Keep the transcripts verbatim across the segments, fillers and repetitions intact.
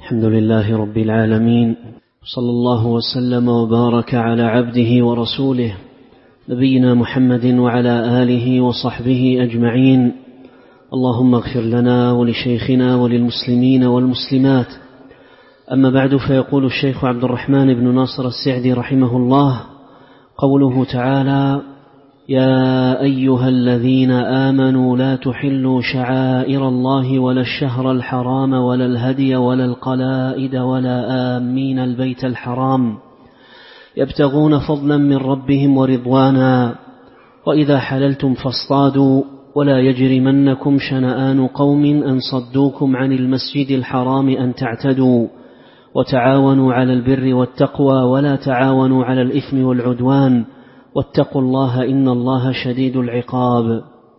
الحمد لله رب العالمين، صلى الله وسلم وبارك على عبده ورسوله نبينا محمد وعلى آله وصحبه أجمعين. اللهم اغفر لنا ولشيخنا وللمسلمين والمسلمات. أما بعد، فيقول الشيخ عبد الرحمن بن ناصر السعدي رحمه الله: قوله تعالى: يا أيها الذين آمنوا لا تحلوا شعائر الله ولا الشهر الحرام ولا الهدي ولا القلائد ولا آمين البيت الحرام يبتغون فضلا من ربهم ورضوانا وإذا حللتم فاصطادوا ولا يجرمنكم شنآن قوم أن صدوكم عن المسجد الحرام أن تعتدوا وتعاونوا على البر والتقوى ولا تعاونوا على الإثم والعدوان واتقوا الله إن الله شديد العقاب.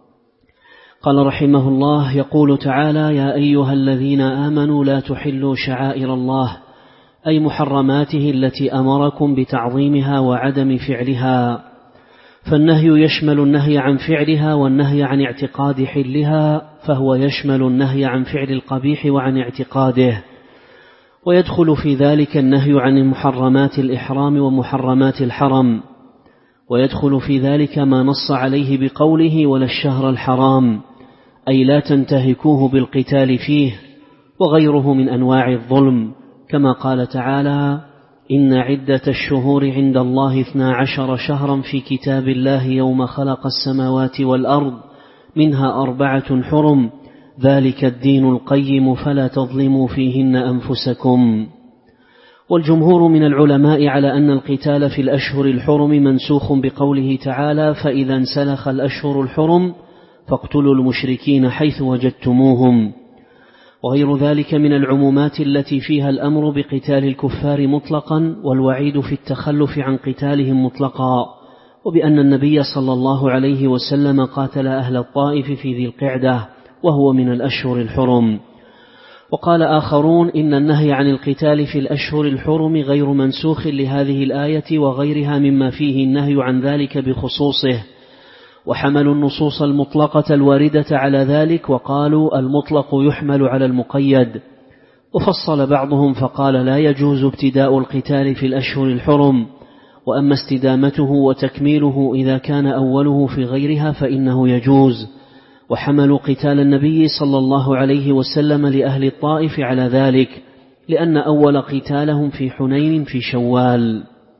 قال رحمه الله: يقول تعالى: يا أيها الذين آمنوا لا تحلوا شعائر الله، أي محرماته التي أمركم بتعظيمها وعدم فعلها. فالنهي يشمل النهي عن فعلها والنهي عن اعتقاد حلها، فهو يشمل النهي عن فعل القبيح وعن اعتقاده، ويدخل في ذلك النهي عن محرمات الإحرام ومحرمات الحرم، ويدخل في ذلك ما نص عليه بقوله: ولا الشهر الحرام، أي لا تنتهكوه بالقتال فيه، وغيره من أنواع الظلم، كما قال تعالى: إن عدة الشهور عند الله اثنا عشر شهرا في كتاب الله يوم خلق السماوات والأرض منها أربعة حرم ذلك الدين القيم فلا تظلموا فيهن أنفسكم. والجمهور من العلماء على أن القتال في الأشهر الحرم منسوخ بقوله تعالى: فإذا انسلخ الأشهر الحرم فاقتلوا المشركين حيث وجدتموهم، وغير ذلك من العمومات التي فيها الأمر بقتال الكفار مطلقا والوعيد في التخلف عن قتالهم مطلقا، وبأن النبي صلى الله عليه وسلم قاتل أهل الطائف في ذي القعدة وهو من الأشهر الحرم. وقال آخرون إن النهي عن القتال في الأشهر الحرم غير منسوخ لهذه الآية وغيرها مما فيه النهي عن ذلك بخصوصه، وحملوا النصوص المطلقة الواردة على ذلك وقالوا المطلق يحمل على المقيد. وفصل بعضهم فقال: لا يجوز ابتداء القتال في الأشهر الحرم، وأما استدامته وتكميله إذا كان أوله في غيرها فإنه يجوز. وحملوا قتال النبي صلى الله عليه وسلم لأهل الطائف على ذلك، لأن أول قتالهم في حنين في شوال.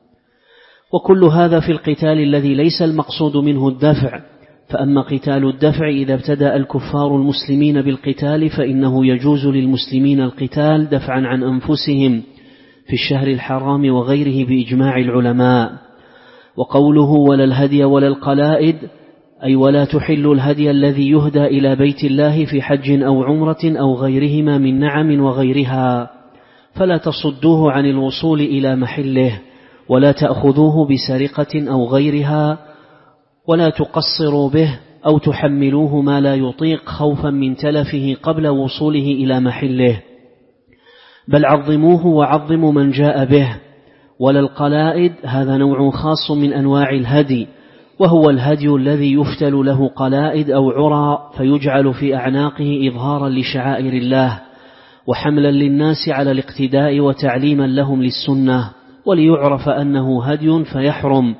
وكل هذا في القتال الذي ليس المقصود منه الدفع، فأما قتال الدفع إذا ابتدأ الكفار المسلمين بالقتال فإنه يجوز للمسلمين القتال دفعا عن أنفسهم في الشهر الحرام وغيره بإجماع العلماء. وقوله: ولا الهدي ولا القلائد، أي ولا تحل الهدي الذي يهدى إلى بيت الله في حج أو عمرة أو غيرهما من نعم وغيرها، فلا تصدوه عن الوصول إلى محله، ولا تأخذوه بسرقة أو غيرها، ولا تقصروا به أو تحملوه ما لا يطيق خوفا من تلفه قبل وصوله إلى محله، بل عظموه وعظموا من جاء به. ولا القلائد، هذا نوع خاص من أنواع الهدي، وهو الهدي الذي يفتل له قلائد أو عرى فيجعل في أعناقه إظهارا لشعائر الله وحملا للناس على الاقتداء وتعليما لهم للسنة، وليعرف أنه هدي فيحرم.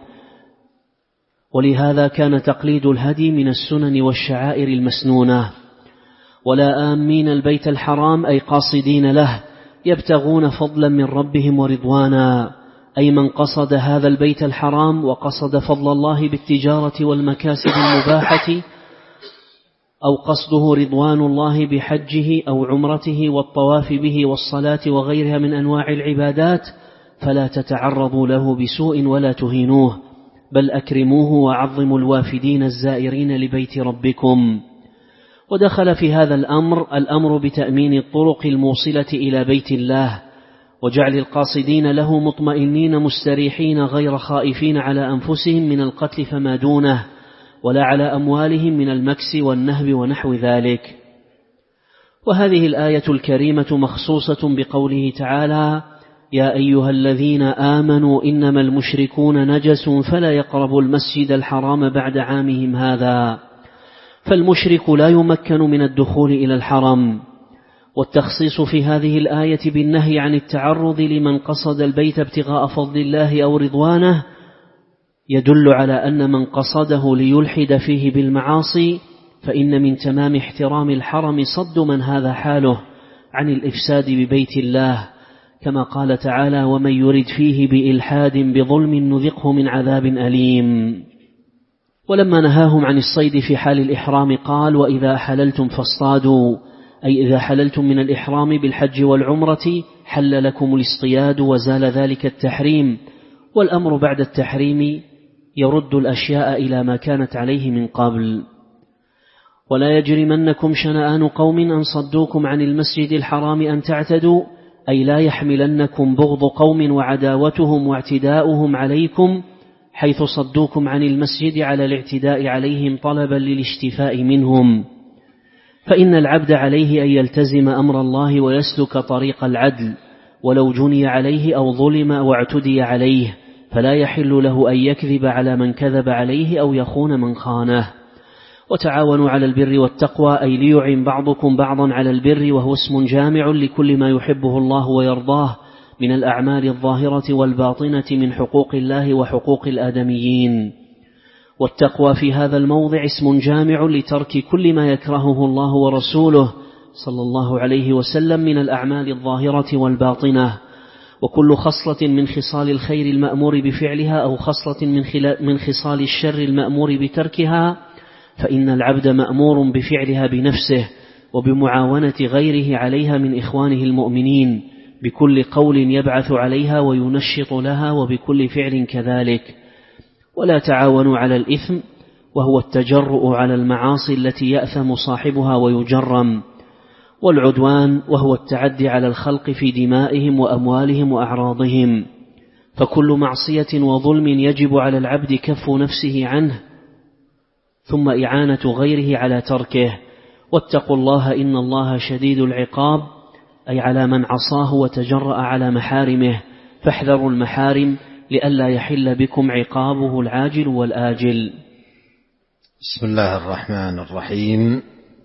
ولهذا كان تقليد الهدي من السنن والشعائر المسنونة. ولا آمين البيت الحرام، أي قاصدين له يبتغون فضلا من ربهم ورضوانا، أي من قصد هذا البيت الحرام وقصد فضل الله بالتجارة والمكاسب المباحة، أو قصده رضوان الله بحجه أو عمرته والطواف به والصلاة وغيرها من أنواع العبادات، فلا تتعرضوا له بسوء ولا تهينوه، بل أكرموه وعظموا الوافدين الزائرين لبيت ربكم. ودخل في هذا الأمر الأمر بتأمين الطرق الموصلة إلى بيت الله، وجعل القاصدين له مطمئنين مستريحين غير خائفين على أنفسهم من القتل فما دونه، ولا على أموالهم من المكس والنهب ونحو ذلك. وهذه الآية الكريمة مخصوصة بقوله تعالى: يا أيها الذين آمنوا إنما المشركون نجس فلا يقربوا المسجد الحرام بعد عامهم هذا. فالمشرك لا يمكن من الدخول إلى الحرم، والتخصيص في هذه الآية بالنهي عن التعرض لمن قصد البيت ابتغاء فضل الله أو رضوانه يدل على أن من قصده ليلحد فيه بالمعاصي فإن من تمام احترام الحرم صد من هذا حاله عن الإفساد ببيت الله، كما قال تعالى: ومن يرد فيه بإلحاد بظلم نذقه من عذاب أليم. ولما نهاهم عن الصيد في حال الإحرام قال: وإذا حللتم فاصطادوا، أي إذا حللتم من الإحرام بالحج والعمرة حل لكم الاصطياد وزال ذلك التحريم، والأمر بعد التحريم يرد الأشياء إلى ما كانت عليه من قبل. ولا يجرمنكم شنآن قوم أن صدوكم عن المسجد الحرام أن تعتدوا، أي لا يحملنكم بغض قوم وعداوتهم واعتداؤهم عليكم حيث صدوكم عن المسجد على الاعتداء عليهم طلبا للاشتفاء منهم، فإن العبد عليه أن يلتزم أمر الله ويسلك طريق العدل ولو جني عليه أو ظلم واعتدي عليه، فلا يحل له أن يكذب على من كذب عليه أو يخون من خانه. وتعاونوا على البر والتقوى، أي ليعن بعضكم بعضا على البر، وهو اسم جامع لكل ما يحبه الله ويرضاه من الأعمال الظاهرة والباطنة من حقوق الله وحقوق الآدميين. والتقوى في هذا الموضع اسم جامع لترك كل ما يكرهه الله ورسوله صلى الله عليه وسلم من الأعمال الظاهرة والباطنة، وكل خصلة من خصال الخير المأمور بفعلها أو خصلة من خصال الشر المأمور بتركها، فإن العبد مأمور بفعلها بنفسه وبمعاونة غيره عليها من إخوانه المؤمنين بكل قول يبعث عليها وينشط لها، وبكل فعل كذلك. ولا تعاونوا على الإثم، وهو التجرؤ على المعاصي التي يأثم صاحبها ويجرم، والعدوان وهو التعدي على الخلق في دمائهم وأموالهم وأعراضهم، فكل معصية وظلم يجب على العبد كف نفسه عنه ثم إعانة غيره على تركه. واتقوا الله إن الله شديد العقاب، أي على من عصاه وتجرأ على محارمه، فاحذروا المحارم لئلا يحل بكم عقابه العاجل والآجل. بسم الله الرحمن الرحيم.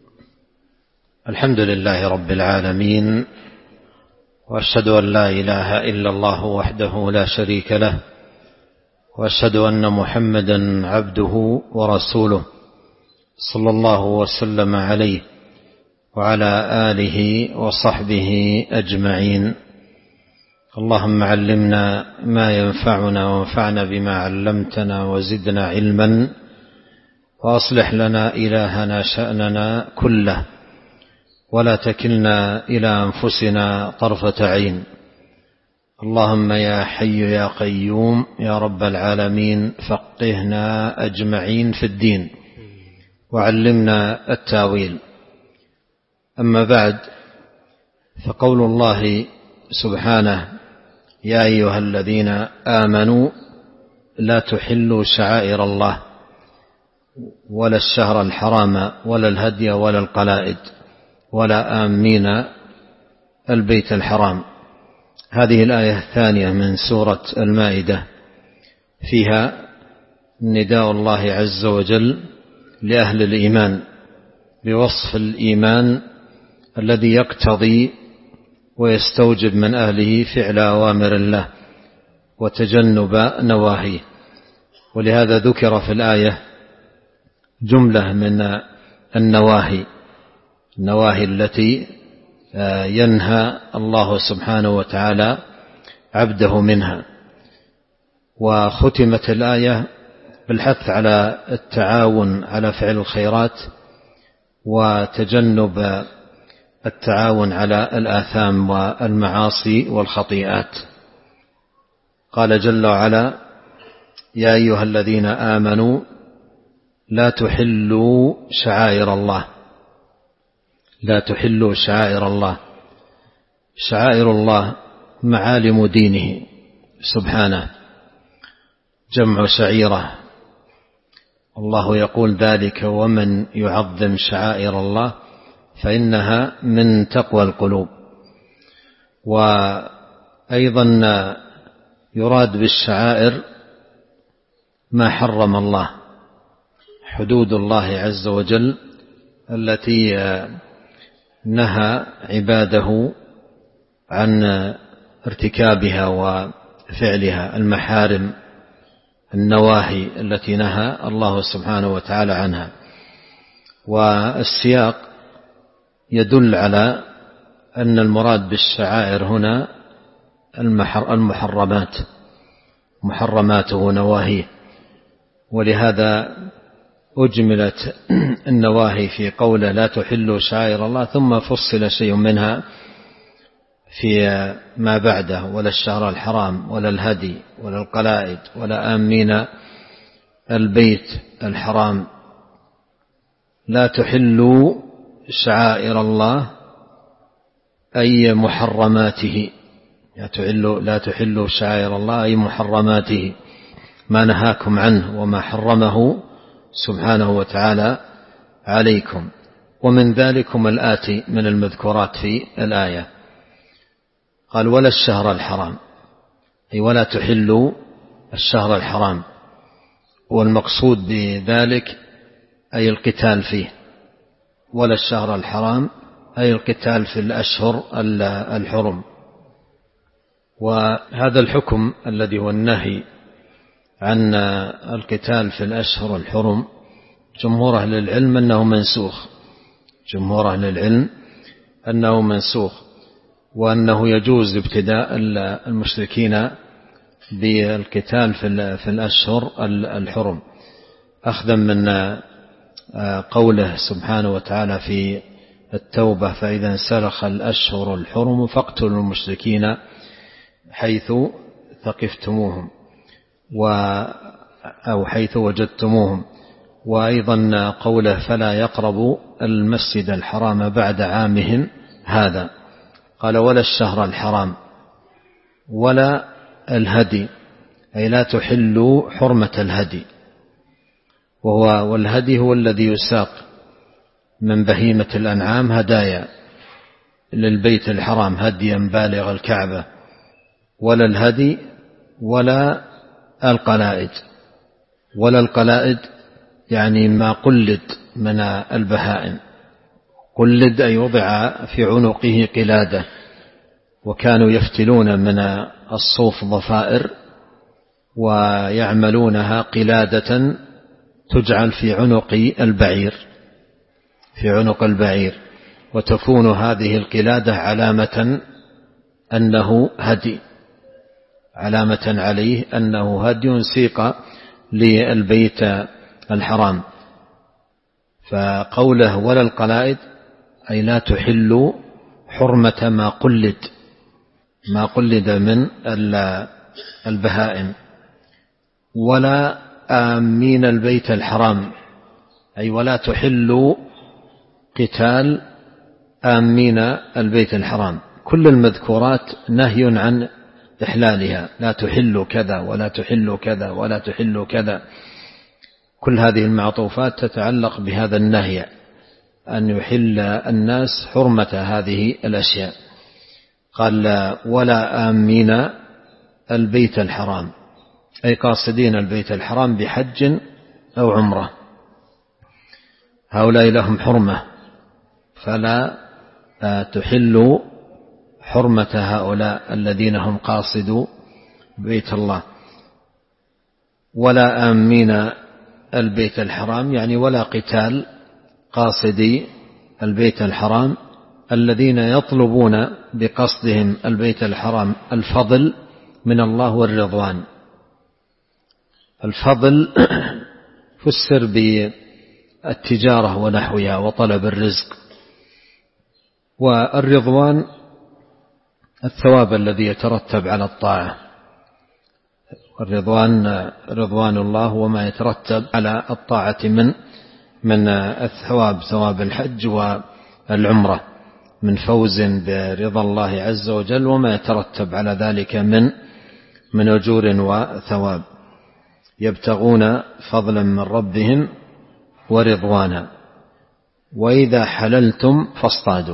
الحمد لله رب العالمين، وأشهد أن لا إله إلا الله وحده لا شريك له، وأشهد أن محمدا عبده ورسوله صلى الله وسلم عليه وعلى آله وصحبه أجمعين. اللهم علمنا ما ينفعنا وانفعنا بما علمتنا وزدنا علما، وأصلح لنا إلهنا شأننا كله، ولا تكلنا إلى أنفسنا طرفة عين. اللهم يا حي يا قيوم يا رب العالمين فقهنا أجمعين في الدين وعلمنا التاويل. أما بعد، فقول الله سبحانه: يا أيها الذين آمنوا لا تحلوا شعائر الله ولا الشهر الحرام ولا الهدي ولا القلائد ولا آمين البيت الحرام. هذه الآية الثانية من سورة المائدة، فيها نداء الله عز وجل لأهل الإيمان بوصف الإيمان الذي يقتضي ويستوجب من أهله فعل أوامر الله وتجنب نواهيه. ولهذا ذكر في الآية جملة من النواهي النواهي التي ينهى الله سبحانه وتعالى عبده منها. وختمت الآية بالحث على التعاون على فعل الخيرات وتجنب التعاون على الآثام والمعاصي والخطيئات. قال جل وعلا: يا أيها الذين آمنوا لا تحلوا شعائر الله لا تحلوا شعائر الله. شعائر الله معالم دينه سبحانه، جمع شعيرة. الله يقول ذلك: ومن يعظم شعائر الله فإنها من تقوى القلوب. وأيضا يراد بالشعائر ما حرم الله، حدود الله عز وجل التي نهى عباده عن ارتكابها وفعلها، المحارم النواهي التي نهى الله سبحانه وتعالى عنها. والسياق يدل على أن المراد بالشعائر هنا المحرمات، محرماته ونواهيه، ولهذا أجملت النواهي في قوله لا تحلوا شعائر الله، ثم فصل شيء منها في ما بعده: ولا الشهر الحرام ولا الهدي ولا القلائد ولا آمين البيت الحرام. لا تحلوا شعائر الله أي محرماته، لا تحلوا شعائر الله أي محرماته، ما نهاكم عنه وما حرمه سبحانه وتعالى عليكم. ومن ذلكم الآتي من المذكورات في الآية، قال: ولا الشهر الحرام، أي ولا تحلوا الشهر الحرام، والمقصود بذلك أي القتال فيه. ولا الشهر الحرام أي القتال في الأشهر الحرم. وهذا الحكم الذي هو النهي عن القتال في الأشهر الحرم جمهور أهل العلم أنه منسوخ، جمهور أهل العلم أنه منسوخ، وأنه يجوز ابتداء المشركين بالقتال في الأشهر الحرم، أخذا من قوله سبحانه وتعالى في التوبة: فإذا انسلخ الأشهر الحرم فاقتلوا المشركين حيث ثقفتموهم أو حيث وجدتموهم. وأيضا قوله: فلا يقربوا المسجد الحرام بعد عامهم هذا. قال: ولا الشهر الحرام، ولا الهدي، أي لا تحلوا حرمة الهدي، وهو والهدي هو الذي يساق من بهيمة الأنعام هدايا للبيت الحرام، هديا بالغ الكعبة. ولا الهدي ولا القلائد. ولا القلائد يعني ما قلد من البهائم، قلد أي وضع في عنقه قلادة، وكانوا يفتلون من الصوف ضفائر ويعملونها قلادة تجعل في عنق البعير، في عنق البعير، وتكون هذه القلادة علامة أنه هدي، علامة عليه أنه هدي سيق للبيت الحرام. فقوله ولا القلائد أي لا تحل حرمة ما قلد، ما قلد من البهائم. ولا آمين البيت الحرام، أي ولا تحل قتال آمين البيت الحرام. كل المذكورات نهي عن إحلالها، لا تحل كذا ولا تحل كذا ولا تحل كذا. كل هذه المعطوفات تتعلق بهذا النهي، أن يحل الناس حرمة هذه الأشياء. قال: ولا آمين البيت الحرام، أي قاصدين البيت الحرام بحج أو عمرة، هؤلاء لهم حرمة، فلا تحل حرمة هؤلاء الذين هم قاصدوا بيت الله. ولا آمين البيت الحرام يعني ولا قتال قاصدي البيت الحرام الذين يطلبون بقصدهم البيت الحرام الفضل من الله والرضوان. الفضل فسر بالتجارة ونحوها وطلب الرزق، والرضوان الثواب الذي يترتب على الطاعة. الرضوان رضوان الله وما يترتب على الطاعة من من الثواب، ثواب الحج والعمرة، من فوز برضا الله عز وجل وما يترتب على ذلك من من أجور وثواب. يبتغون فضلا من ربهم ورضوانا. وإذا حللتم فاصطادوا،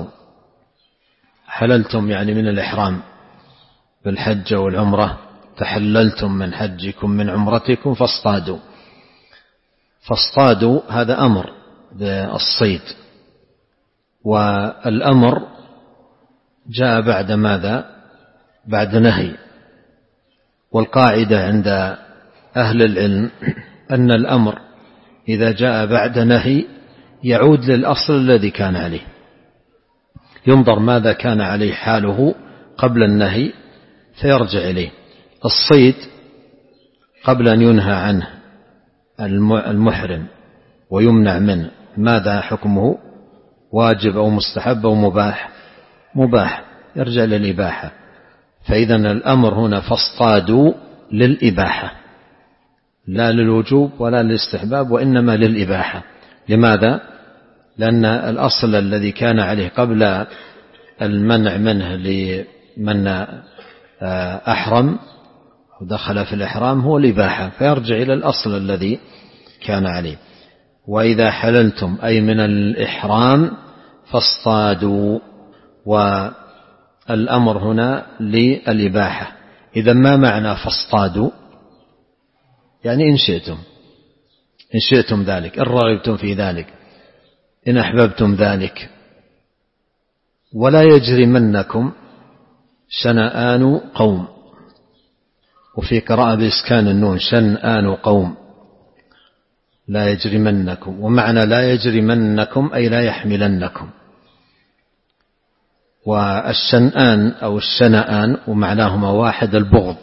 حللتم يعني من الإحرام بالحج والعمرة، تحللتم من حجكم من عمرتكم فاصطادوا. فاصطادوا هذا أمر بالصيد، والأمر جاء بعد ماذا؟ بعد نهي. والقاعدة عند أهل العلم أن الأمر إذا جاء بعد نهي يعود للأصل الذي كان عليه، ينظر ماذا كان عليه حاله قبل النهي فيرجع إليه. الصيد قبل أن ينهى عنه المحرم ويمنع منه ماذا حكمه؟ واجب أو مستحب أو مباح؟ مباح، يرجع للإباحة. فإذا الأمر هنا فاصطادوا للإباحة لا للوجوب ولا للاستحباب، وإنما للإباحة. لماذا؟ لأن الأصل الذي كان عليه قبل المنع منه لمن أحرم ودخل في الإحرام هو الإباحة، فيرجع إلى الأصل الذي كان عليه. وإذا حللتم أي من الإحرام فاصطادوا، والأمر هنا للإباحة. إذا ما معنى فاصطادوا؟ يعني إن شئتم، إن شئتم ذلك، إن رغبتم في ذلك، إن أحببتم ذلك. ولا يجرمنكم شنآن قوم، وفي قراءة بإسكان النون شنآن قوم، لا يجرمنكم. ومعنى لا يجرمنكم أي لا يحملنكم. والشنآن أو الشنآن ومعناهما واحد، البغض.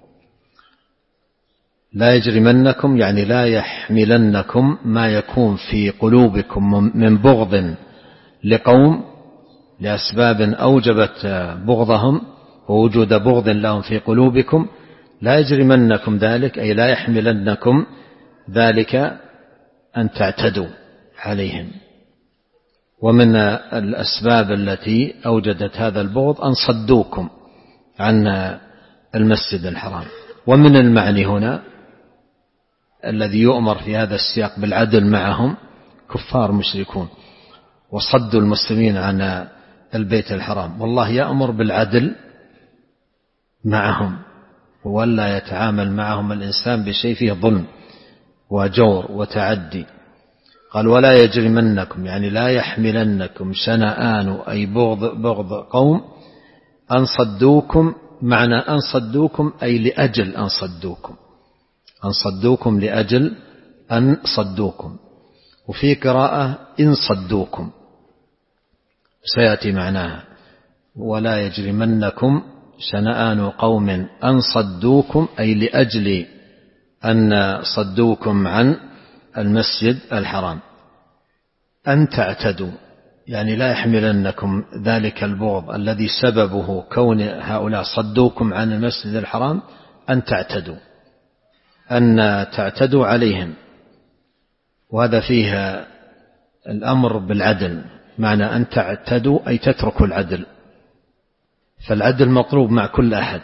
لا يجرمنكم يعني لا يحملنكم ما يكون في قلوبكم من بغض لقوم لأسباب أوجبت بغضهم ووجود بغض لهم في قلوبكم. لا يجرمنكم ذلك أي لا يحملنكم ذلك أن تعتدوا عليهم. ومن الأسباب التي أوجدت هذا البغض أن صدوكم عن المسجد الحرام. ومن المعني هنا الذي يؤمر في هذا السياق بالعدل معهم كفار مشركون، وصدوا المسلمين عن البيت الحرام. والله يأمر بالعدل معهم، ولا يتعامل معهم الإنسان بشيء فيه ظلم وجور وتعدي. قال ولا يجرمنكم يعني لا يحملنكم شنآن أي بغض, بغض قوم أن صدوكم. معنى أن صدوكم أي لأجل أن صدوكم، أن صدوكم لأجل أن صدوكم. وفي قراءة إن صدوكم سيأتي معناها ولا يجرمنكم شنآن قوم أن صدوكم أي لأجل أن صدوكم عن المسجد الحرام. أن تعتدوا يعني لا يحملنكم ذلك البغض الذي سببه كون هؤلاء صدوكم عن المسجد الحرام أن تعتدوا، أن تعتدوا عليهم. وهذا فيها الأمر بالعدل. معنى أن تعتدوا أي تتركوا العدل، فالعدل مطلوب مع كل أحد.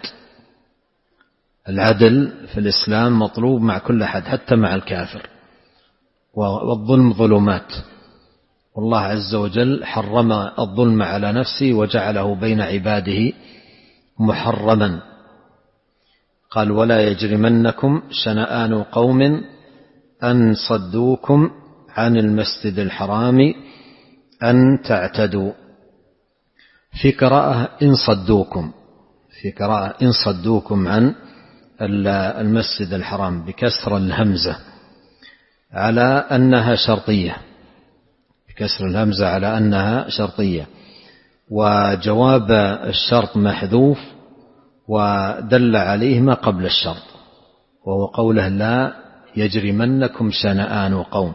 العدل في الإسلام مطلوب مع كل أحد حتى مع الكافر. والظلم ظلمات، والله عز وجل حرم الظلم على نفسه وجعله بين عباده محرما. قال ولا يجرمنكم شنآن قوم أن صدوكم عن المسجد الحرام أن تعتدوا. في قراءة إن صدوكم، في قراءة إن صدوكم عن المسجد الحرام بكسر الهمزة على أنها شرطية، بكسر الهمزة على أنها شرطية. وجواب الشرط محذوف ودل عليه ما قبل الشرط، وهو قوله لا يجرمنكم شنآن قوم.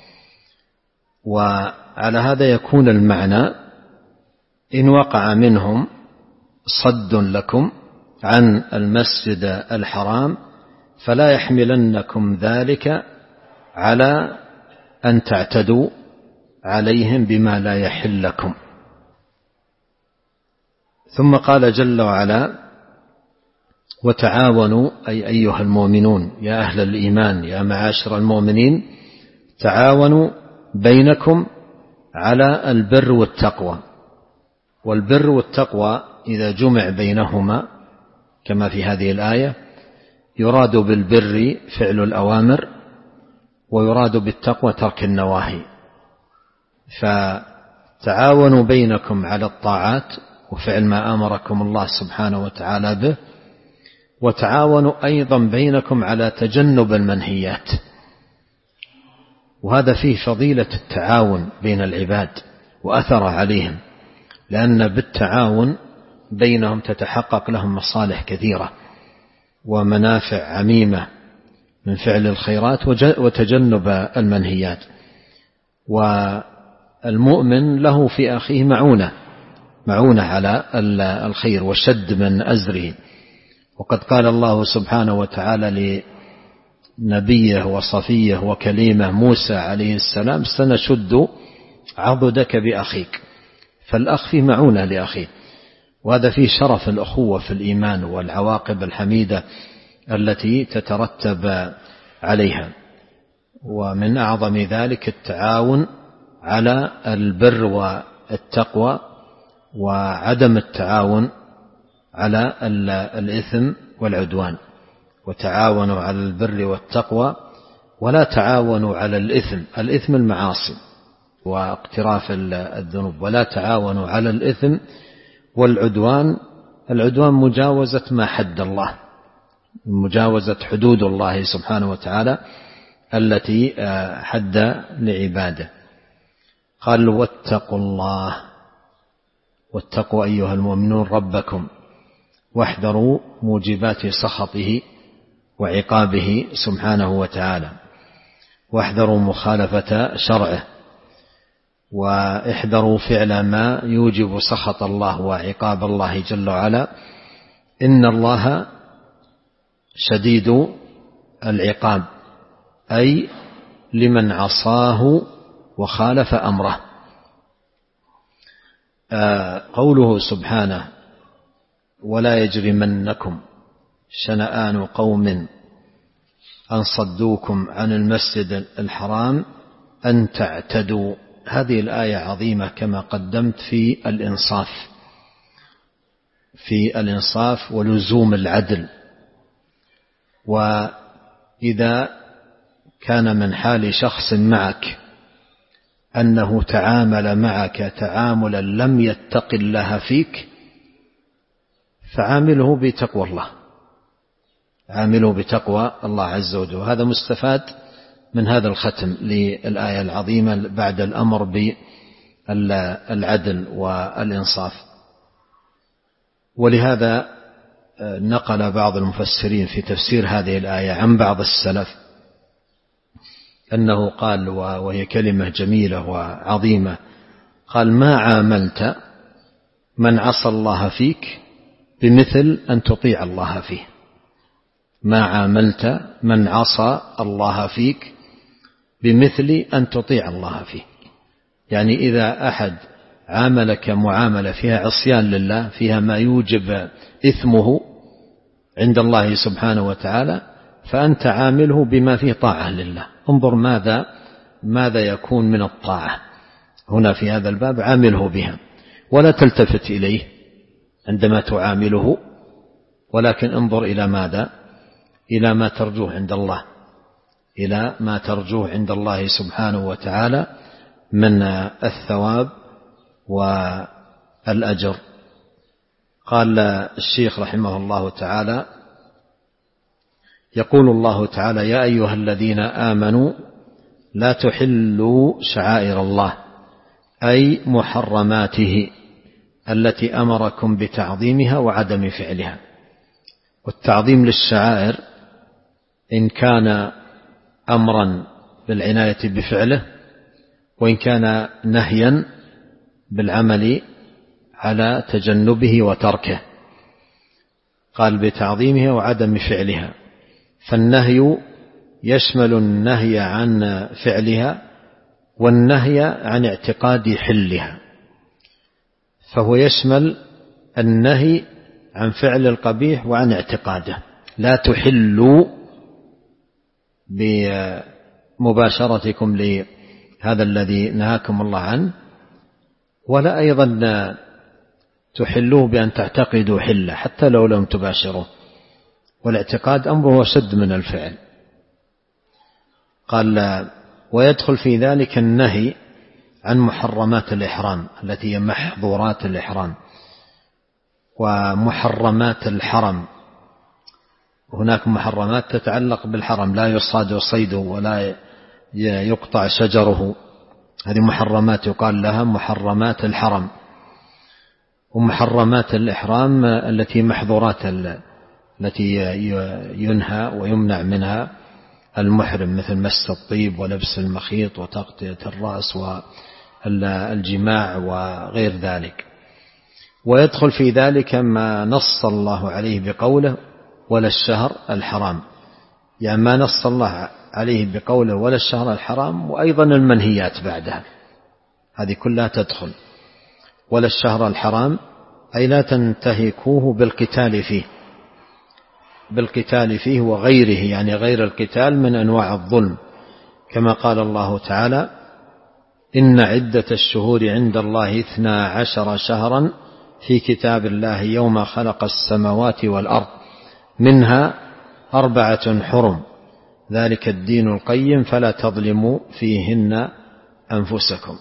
وعلى هذا يكون المعنى إن وقع منهم صد لكم عن المسجد الحرام فلا يحملنكم ذلك على أن تعتدوا عليهم بما لا يحل لكم. ثم قال جل وعلا وتعاونوا أي أيها المؤمنون يا أهل الإيمان يا معاشر المؤمنين تعاونوا بينكم على البر والتقوى. والبر والتقوى إذا جمع بينهما كما في هذه الآية يراد بالبر فعل الأوامر ويراد بالتقوى ترك النواهي. تعاونوا بينكم على الطاعات وفعل ما أمركم الله سبحانه وتعالى به، وتعاونوا أيضا بينكم على تجنب المنهيات. وهذا فيه فضيلة التعاون بين العباد وأثر عليهم، لأن بالتعاون بينهم تتحقق لهم مصالح كثيرة ومنافع عميمة من فعل الخيرات وتجنب المنهيات. والمؤمن له في أخيه معونة معونة على الخير وشد من أزره. وقد قال الله سبحانه وتعالى لنبيه وصفيه وكليمه موسى عليه السلام: سنشد عضدك بأخيك. فالأخ في معونة لأخيه، وهذا فيه شرف الأخوة في الإيمان والعواقب الحميدة التي تترتب عليها. ومن أعظم ذلك التعاون على البر والتقوى، وعدم التعاون على الإثم والعدوان. وتعاونوا على البر والتقوى ولا تعاونوا على الإثم، الإثم المعاصي واقتراف الذنوب، ولا تعاونوا على الإثم والعدوان. العدوان مجاوزة ما حد الله، مجاوزة حدود الله سبحانه وتعالى التي حد لعباده. قال: واتقوا الله، واتقوا أيها المؤمنون ربكم، واحذروا موجبات سخطه وعقابه سبحانه وتعالى، واحذروا مخالفة شرعه، واحذروا فعل ما يوجب سخط الله وعقاب الله جل وعلا. إن الله شديد العقاب، أي لمن عصاه وخالف أمره. قوله سبحانه: ولا يجرمنكم شنآن قوم أن صدوكم عن المسجد الحرام أن تعتدوا. هذه الآية عظيمة كما قدمت في الإنصاف في الإنصاف ولزوم العدل. وإذا كان من حال شخص معك أنه تعامل معك تعاملا لم يتق الله فيك، فعامله بتقوى الله، عامله بتقوى الله عز وجل. وهذا مستفاد من هذا الختم للآية العظيمة بعد الأمر بالعدل والإنصاف. ولهذا نقل بعض المفسرين في تفسير هذه الآية عن بعض السلف أنه قال، وهي كلمة جميلة وعظيمة، قال: ما عاملت من عصى الله فيك بمثل أن تطيع الله فيه. ما عاملت من عصى الله فيك بمثل أن تطيع الله فيه. يعني إذا أحد عاملك معاملة فيها عصيان لله، فيها ما يوجب إثمه عند الله سبحانه وتعالى، فأنت عامله بما فيه طاعة لله. انظر ماذا ماذا يكون من الطاعة هنا في هذا الباب، عامله بها ولا تلتفت إليه عندما تعامله، ولكن انظر إلى ماذا؟ إلى ما ترجوه عند الله، إلى ما ترجوه عند الله سبحانه وتعالى من الثواب والأجر. قال الشيخ رحمه الله تعالى: يقول الله تعالى: يا أيها الذين آمنوا لا تحلوا شعائر الله، أي محرماته التي أمركم بتعظيمها وعدم فعلها. والتعظيم للشعائر إن كان أمرا بالعناية بفعله، وإن كان نهيا بالعمل على تجنبه وتركه. قال: بتعظيمها وعدم فعلها. فالنهي يشمل النهي عن فعلها والنهي عن اعتقاد حلها، فهو يشمل النهي عن فعل القبيح وعن اعتقاده. لا تحلوا بمباشرتكم لهذا الذي نهاكم الله عنه، ولا أيضا تحلوه بأن تعتقدوا حله حتى لو لم تباشروه، والاعتقاد أمره أشد من الفعل. قال: ويدخل في ذلك النهي عن محرمات الإحرام التي هي محظورات الإحرام ومحرمات الحرم. هناك محرمات تتعلق بالحرم، لا يصاد صيده ولا يقطع شجره، هذه محرمات يقال لها محرمات الحرم. ومحرمات الإحرام التي محظورات التي ينهى ويمنع منها المحرم، مثل مس الطيب ولبس المخيط وتغطية الرأس والجماع وغير ذلك. ويدخل في ذلك ما نص الله عليه بقوله ولا الشهر الحرام، يعني ما نص الله عليه بقوله ولا الشهر الحرام، وأيضا المنهيات بعدها هذه كلها تدخل. ولا الشهر الحرام أي لا تنتهكوه بالقتال فيه، بالقتال فيه وغيره، يعني غير القتال من أنواع الظلم، كما قال الله تعالى إن عدة الشهور عند الله اثنا عشر شهرا في كتاب الله يوم خلق السماوات والأرض منها أربعة حرم ذلك الدين القيم فلا تظلموا فيهن أنفسكم.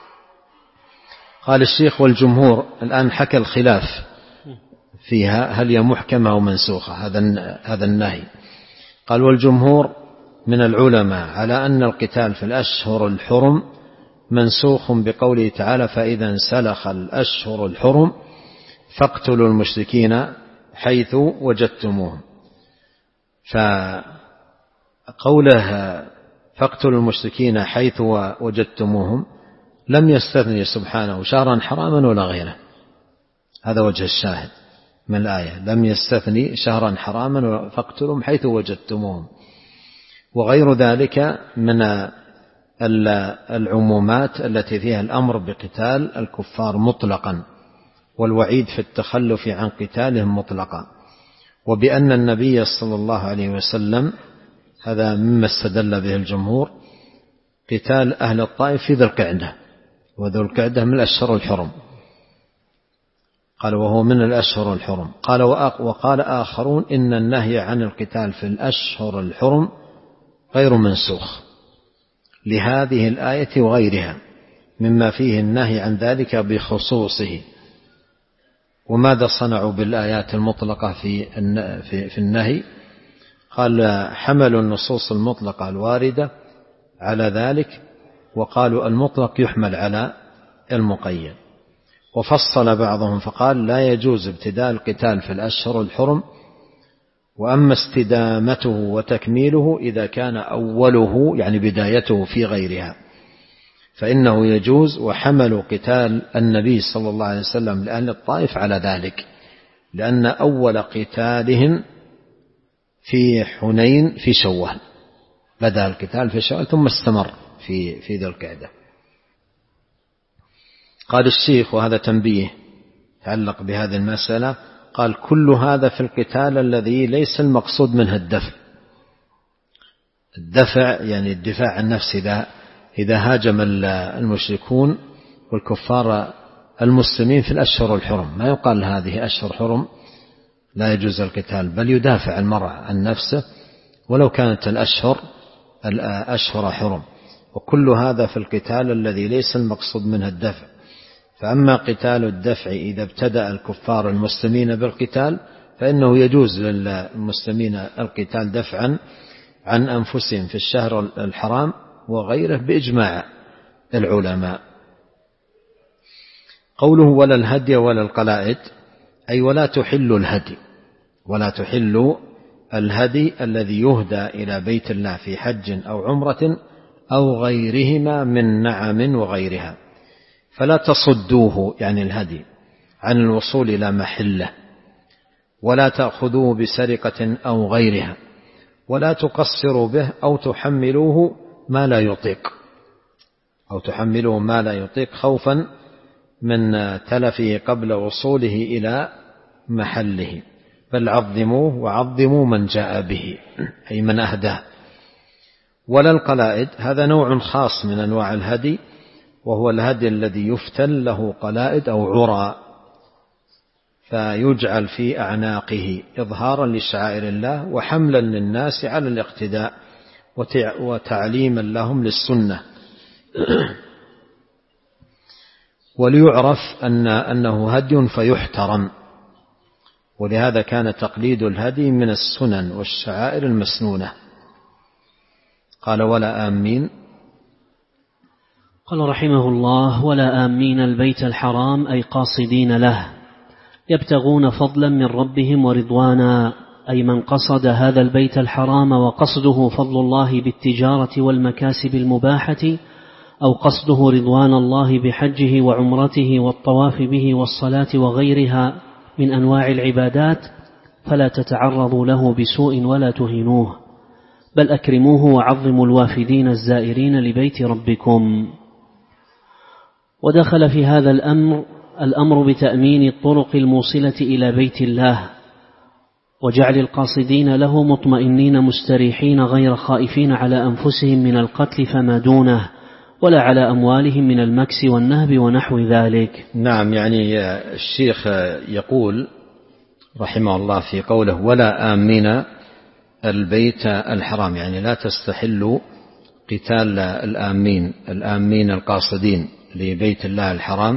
قال الشيخ والجمهور الآن حكى الخلاف فيها هل هي محكمة أو منسوخة هذا النهي. قال والجمهور من العلماء على أن القتال في الأشهر الحرم منسوخ بقوله تعالى فإذا انسلخ الأشهر الحرم فاقتلوا المشركين حيث وجدتموهم. فقوله فاقتلوا المشركين حيث وجدتموهم لم يستثني سبحانه شهرا حراما ولا غيره، هذا وجه الشاهد من الآية، لم يستثني شهرا حراما فاقتلوا حيث وجدتموهم. وغير ذلك من العمومات التي فيها الأمر بقتال الكفار مطلقا والوعيد في التخلف عن قتالهم مطلقا. وبأن النبي صلى الله عليه وسلم هذا مما استدل به الجمهور قتال أهل الطائف في ذي القعدة، وذو القعدة من الأشهر الحرم، قال وهو من الأشهر الحرم. قال وقال آخرون إن النهي عن القتال في الأشهر الحرم غير منسوخ لهذه الآية وغيرها مما فيه النهي عن ذلك بخصوصه. وماذا صنعوا بالآيات المطلقة في في النهي؟ قال حملوا النصوص المطلقة الواردة على ذلك وقالوا المطلق يحمل على المقيد. وفصل بعضهم فقال لا يجوز ابتداء القتال في الأشهر الحرم، وأما استدامته وتكميله إذا كان أوله يعني بدايته في غيرها فإنه يجوز. وحملوا قتال النبي صلى الله عليه وسلم لأهل الطائف على ذلك، لأن أول قتالهم في حنين في شوال، بدأ القتال في شوال ثم استمر في في ذي القعدة. قال الشيخ وهذا تنبيه يتعلق بهذه المسألة، قال كل هذا في القتال الذي ليس المقصود منه الدفع. الدفع يعني الدفاع عن النفس، إذا إذا هاجم المشركون والكفار المسلمين في الأشهر الحرم ما يقال هذه أشهر حرم لا يجوز القتال، بل يدافع المرء عن نفسه ولو كانت الأشهر الأشهر حرم. وكل هذا في القتال الذي ليس المقصود منه الدفع. فأما قتال الدفع إذا ابتدأ الكفار المسلمين بالقتال فإنه يجوز للمسلمين القتال دفعا عن أنفسهم في الشهر الحرام وغيره بإجماع العلماء. قوله ولا الهدي ولا القلائد أي ولا تحل الهدي، ولا تحل الهدي الذي يهدى إلى بيت الله في حج أو عمرة أو غيرهما من نعم وغيرها، فلا تصدوه يعني الهدي عن الوصول إلى محله، ولا تأخذوه بسرقة أو غيرها، ولا تقصروا به أو تحملوه ما لا يطيق أو تحملوه ما لا يطيق خوفا من تلفه قبل وصوله إلى محله، بل عظموه وعظموا من جاء به أي من أهداه. ولا القلائد هذا نوع خاص من أنواع الهدي، وهو الهدي الذي يفتل له قلائد أو عرى فيجعل في أعناقه إظهارا لشعائر الله وحملا للناس على الاقتداء وتعليما لهم للسنة. وليعرف أن أنه هدي فيحترم، ولهذا كان تقليد الهدي من السنن والشعائر المسنونة. قال ولا آمين. قال رحمه الله ولا آمين البيت الحرام أي قاصدين له يبتغون فضلا من ربهم ورضوانا، أي من قصد هذا البيت الحرام وقصده فضل الله بالتجارة والمكاسب المباحة، أو قصده رضوان الله بحجه وعمرته والطواف به والصلاة وغيرها من أنواع العبادات، فلا تتعرضوا له بسوء ولا تهينوه، بل أكرموه وعظموا الوافدين الزائرين لبيت ربكم. ودخل في هذا الأمر الأمر بتأمين الطرق الموصلة إلى بيت الله، وجعل القاصدين له مطمئنين مستريحين غير خائفين على أنفسهم من القتل فما دونه، ولا على أموالهم من المكس والنهب ونحو ذلك. نعم، يعني الشيخ يقول رحمه الله في قوله ولا آمين البيت الحرام، يعني لا تستحلوا قتال الآمين الآمين القاصدين لبيت الله الحرام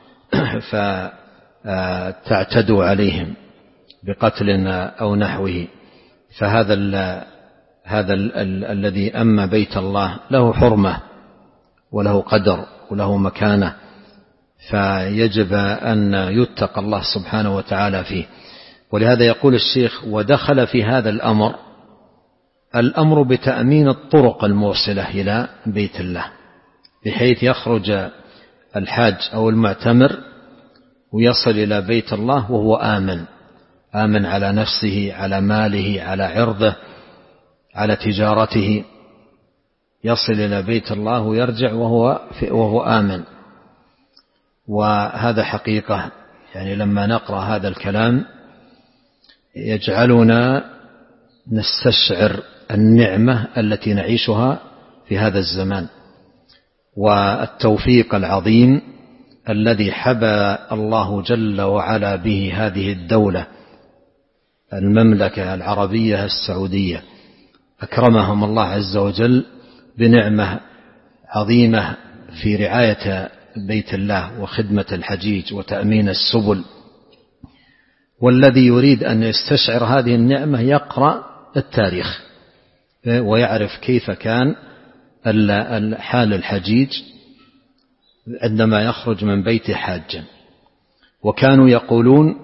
فتعتدوا عليهم بقتل أو نحوه. فهذا ال هذا ال ال الذي أما بيت الله له حرمة وله قدر وله مكانة، فيجب أن يتقى الله سبحانه وتعالى فيه. ولهذا يقول الشيخ ودخل في هذا الأمر الأمر بتأمين الطرق الموصلة إلى بيت الله، بحيث يخرج الحاج أو المعتمر ويصل إلى بيت الله وهو آمن آمن على نفسه، على ماله، على عرضه، على تجارته، يصل إلى بيت الله ويرجع وهو, وهو آمن. وهذا حقيقة، يعني لما نقرأ هذا الكلام يجعلنا نستشعر النعمة التي نعيشها في هذا الزمان، والتوفيق العظيم الذي حبى الله جل وعلا به هذه الدولة المملكة العربية السعودية. أكرمهم الله عز وجل بنعمة عظيمة في رعاية بيت الله وخدمة الحجيج وتأمين السبل. والذي يريد أن يستشعر هذه النعمة يقرأ التاريخ ويعرف كيف كان حال الحجيج عندما يخرج من بيت حاجا. وكانوا يقولون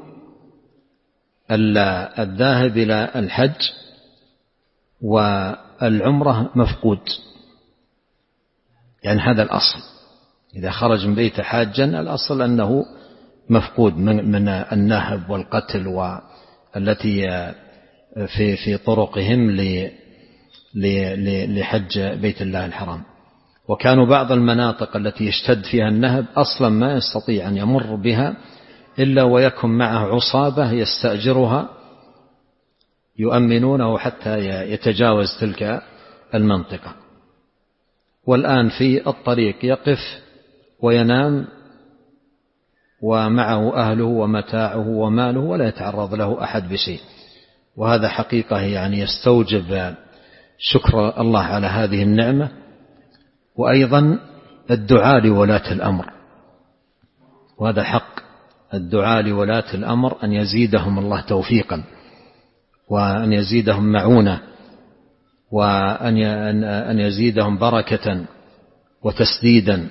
الذاهب إلى الحج والعمرة مفقود، يعني هذا الأصل، إذا خرج من بيت حاجا الأصل أنه مفقود من النهب والقتل والتي في في طرقهم لحج بيت الله الحرام. وكانوا بعض المناطق التي يشتد فيها النهب أصلا ما يستطيع أن يمر بها إلا ويكن معه عصابة يستأجرها يؤمنونه حتى يتجاوز تلك المنطقة. والآن في الطريق يقف وينام ومعه أهله ومتاعه وماله ولا يتعرض له أحد بشيء. وهذا حقيقة يعني يستوجب شكر الله على هذه النعمة، وأيضا الدعاء لولاة الأمر، وهذا حق الدعاء لولاة الأمر أن يزيدهم الله توفيقا وأن يزيدهم معونة وأن يزيدهم بركة وتسديدا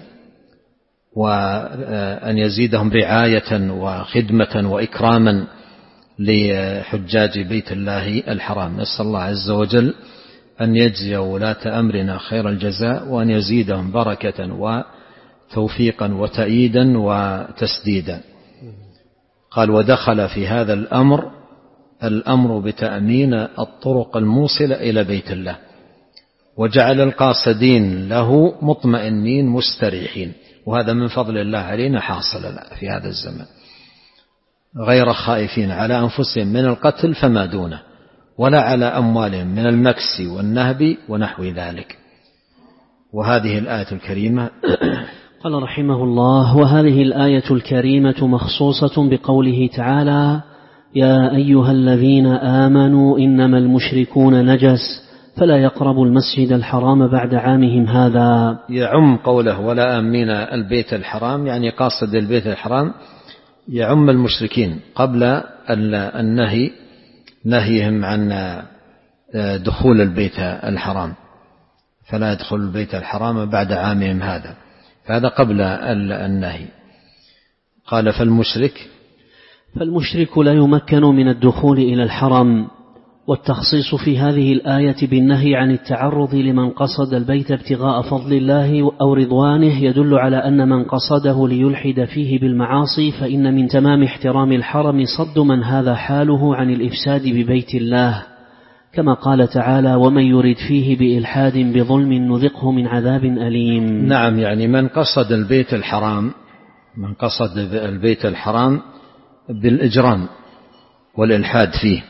وأن يزيدهم رعاية وخدمة وإكراما لحجاج بيت الله الحرام. نسأل الله عز وجل أن يجزي ولاة أمرنا خير الجزاء وأن يزيدهم بركة وتوفيقا وتأييدا وتسديدا. قال ودخل في هذا الأمر الأمر بتأمين الطرق الموصلة إلى بيت الله، وجعل القاصدين له مطمئنين مستريحين، وهذا من فضل الله علينا حاصل في هذا الزمن، غير خائفين على أنفسهم من القتل فما دونه، ولا على أموالهم من المكس والنهب ونحو ذلك. وهذه الآية الكريمة قال رحمه الله وهذه الآية الكريمة مخصوصة بقوله تعالى يا أيها الذين آمنوا إنما المشركون نجس فلا يقربوا المسجد الحرام بعد عامهم هذا. يعم قوله ولا آمين البيت الحرام، يعني قاصد البيت الحرام يعم المشركين قبل النهي نهيهم عن دخول البيت الحرام، فلا يدخل البيت الحرام بعد عامهم هذا، فهذا قبل النهي. قال فالمشرك فالمشرك لا يمكن من الدخول إلى الحرم. والتخصيص في هذه الآية بالنهي عن التعرض لمن قصد البيت ابتغاء فضل الله أو رضوانه يدل على أن من قصده ليلحد فيه بالمعاصي، فإن من تمام احترام الحرم صد من هذا حاله عن الإفساد ببيت الله، كما قال تعالى ومن يرد فيه بإلحاد بظلم نذقه من عذاب أليم. نعم، يعني من قصد البيت الحرام من قصد البيت الحرام بالإجرام والإلحاد فيه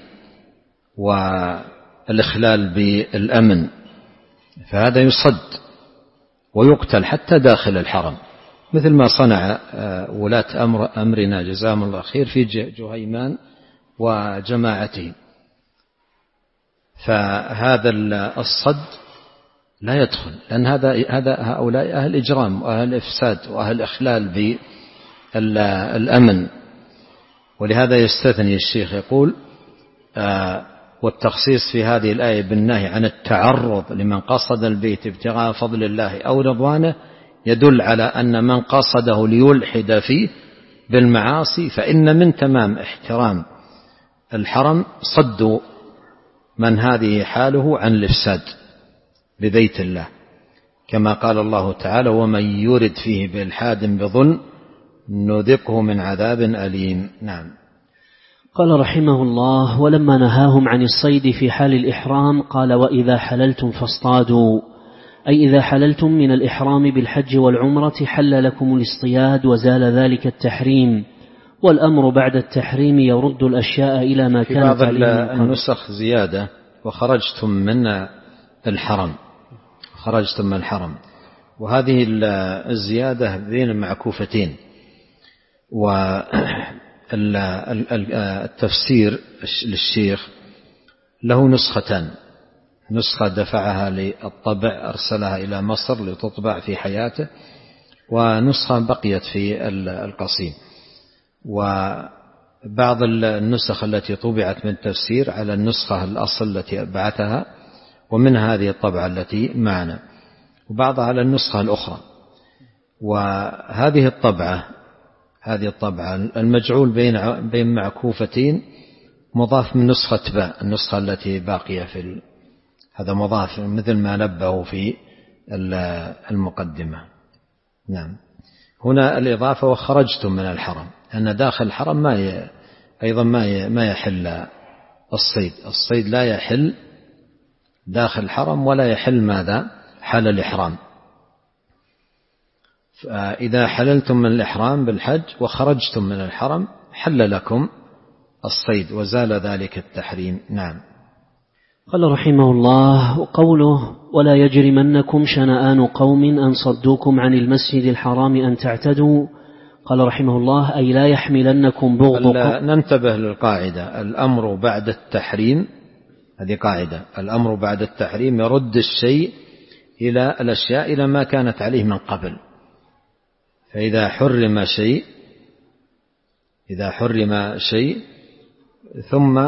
والإخلال بالأمن، فهذا يصد ويقتل حتى داخل الحرم، مثل ما صنع ولاة أمر أمرنا جزاهم الله خير في جهيمان وجماعته. فهذا الصد لا يدخل، لأن هذا هذا هؤلاء أهل إجرام وأهل إفساد وأهل إخلال بالأمن. ولهذا يستثني الشيخ يقول آه والتخصيص في هذه الآية بالنهي عن التعرض لمن قصد البيت ابتغاء فضل الله أو رضوانه يدل على أن من قصده ليلحد فيه بالمعاصي فإن من تمام احترام الحرم صد من هذه حاله عن الإفساد ببيت الله، كما قال الله تعالى ومن يرد فيه بإلحاد بظلم نذقه من عذاب أليم. نعم. قال رحمه الله ولما نهاهم عن الصيد في حال الإحرام قال وإذا حللتم فاصطادوا، أي إذا حللتم من الإحرام بالحج والعمرة حل لكم الاصطياد وزال ذلك التحريم، والأمر بعد التحريم يرد الأشياء إلى ما كانت عليه. في بعض النسخ زيادة وخرجتم من الحرم خرجتم من الحرم، وهذه الزيادة بين معكوفتين. والتفسير للشيخ له نسختان، نسخة دفعها للطبع أرسلها إلى مصر لتطبع في حياته، ونسخة بقيت في القصيم. وبعض النسخ التي طبعت من التفسير على النسخة الأصل التي بعثها، ومن هذه الطبعة التي معنا، وبعضها على النسخة الأخرى. وهذه الطبعة هذه الطبعة المجعول بين بين معكوفتين مضاف من نسخة باء، النسخة التي باقية في ال... هذا مضاف مثل ما نبهوا في المقدمة. نعم. هنا الإضافة وخرجتم من الحرم، أن داخل الحرم ما ي... أيضا ما ي... ما يحل الصيد، الصيد لا يحل داخل الحرم ولا يحل ماذا حل الإحرام. فإذا حللتم من الإحرام بالحج وخرجتم من الحرم حل لكم الصيد وزال ذلك التحريم. نعم. قال رحمه الله وقوله ولا يجرمنكم شنآن قوم أن صدوكم عن المسجد الحرام أن تعتدوا، قال رحمه الله أي لا يحملنكم بغض. ننتبه للقاعدة الأمر بعد التحريم، هذه قاعدة، الأمر بعد التحريم يرد الشيء إلى الأشياء إلى ما كانت عليه من قبل. فإذا حرم شيء إذا حرم شيء ثم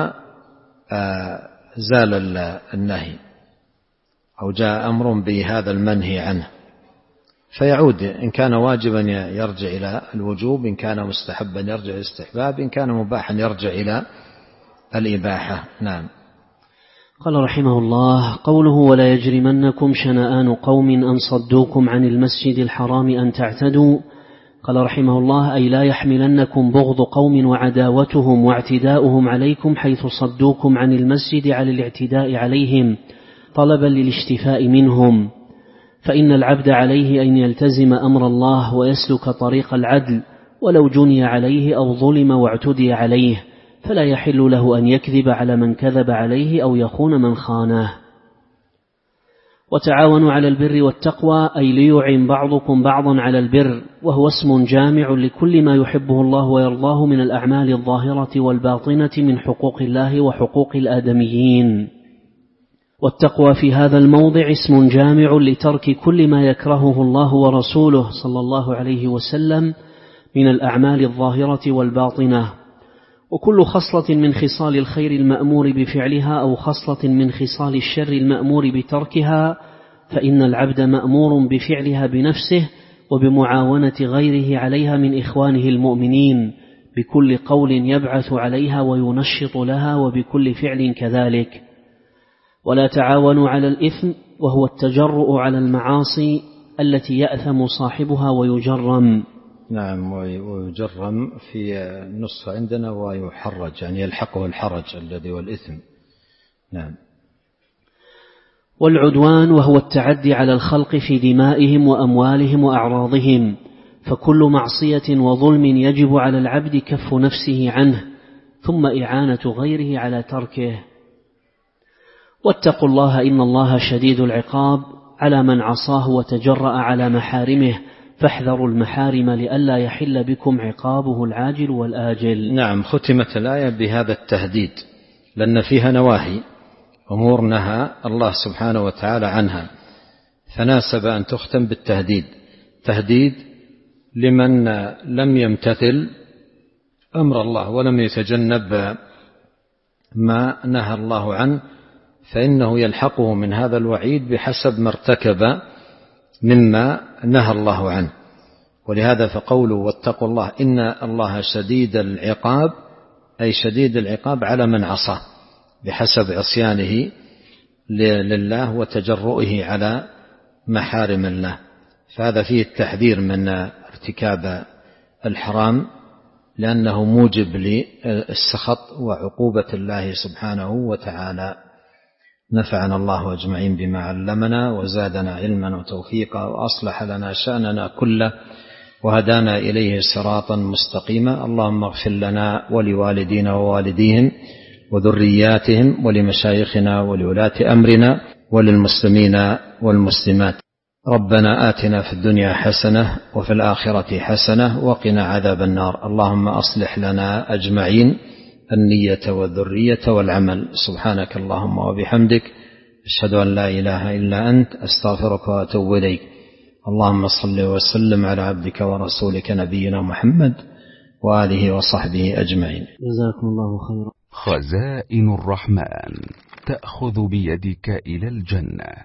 زال النهي أو جاء أمر بهذا المنهي عنه فيعود، إن كان واجبا يرجع إلى الوجوب، إن كان مستحبا يرجع إلى الاستحباب، إن كان مباحا يرجع إلى الإباحة. نعم. قال رحمه الله قوله ولا يجرمنكم شنآن قوم أن صدوكم عن المسجد الحرام أن تعتدوا، قال رحمه الله أي لا يحملنكم بغض قوم وعداوتهم واعتداؤهم عليكم حيث صدوكم عن المسجد على الاعتداء عليهم طلبا للاشتفاء منهم، فإن العبد عليه أن يلتزم أمر الله ويسلك طريق العدل ولو جني عليه أو ظلم واعتدي عليه، فلا يحل له أن يكذب على من كذب عليه أو يخون من خانه. وتعاونوا على البر والتقوى أي ليعن بعضكم بعضا على البر، وهو اسم جامع لكل ما يحبه الله ويرضاه من الأعمال الظاهرة والباطنة من حقوق الله وحقوق الآدميين. والتقوى في هذا الموضع اسم جامع لترك كل ما يكرهه الله ورسوله صلى الله عليه وسلم من الأعمال الظاهرة والباطنة، وكل خصلة من خصال الخير المأمور بفعلها أو خصلة من خصال الشر المأمور بتركها، فإن العبد مأمور بفعلها بنفسه وبمعاونة غيره عليها من إخوانه المؤمنين، بكل قول يبعث عليها وينشط لها، وبكل فعل كذلك. ولا تعاونوا على الإثم، وهو التجرؤ على المعاصي التي يأثم صاحبها ويجرم. نعم، ويجرم في النسخة عندنا ويحرج، يعني يلحقه الحرج الذي هو الإثم. نعم. والعدوان وهو التعدي على الخلق في دمائهم وأموالهم وأعراضهم، فكل معصية وظلم يجب على العبد كف نفسه عنه، ثم إعانة غيره على تركه. واتقوا الله إن الله شديد العقاب على من عصاه وتجرأ على محارمه، فاحذروا المحارم لئلا يحل بكم عقابه العاجل والآجل. نعم، ختمت الآية بهذا التهديد، لأن فيها نواهي، أمور نهى الله سبحانه وتعالى عنها، فناسب أن تختم بالتهديد، تهديد لمن لم يمتثل أمر الله ولم يتجنب ما نهى الله عنه، فإنه يلحقه من هذا الوعيد بحسب ما ارتكب مما نهى الله عنه. ولهذا فقوله واتقوا الله إن الله شديد العقاب، أي شديد العقاب على من عصاه بحسب عصيانه لله وتجرؤه على محارم الله. فهذا فيه التحذير من ارتكاب الحرام، لأنه موجب للسخط وعقوبة الله سبحانه وتعالى. نفعنا الله أجمعين بما علمنا، وزادنا علما وتوفيقا، وأصلح لنا شأننا كله، وهدانا إليه صراطا مستقيما. اللهم اغفر لنا ولوالدينا ووالديهم وذرياتهم ولمشايخنا ولولاة أمرنا وللمسلمين والمسلمات. ربنا آتنا في الدنيا حسنة وفي الآخرة حسنة وقنا عذاب النار. اللهم أصلح لنا أجمعين النية والذرية والعمل. سبحانك اللهم وبحمدك، أشهد أن لا إله إلا أنت، أستغفرك وأتوب إليك. اللهم صل وسلم على عبدك ورسولك نبينا محمد وآله وصحبه أجمعين. جزاكم الله خيرا. خزائن الرحمن تأخذ بيدك إلى الجنة.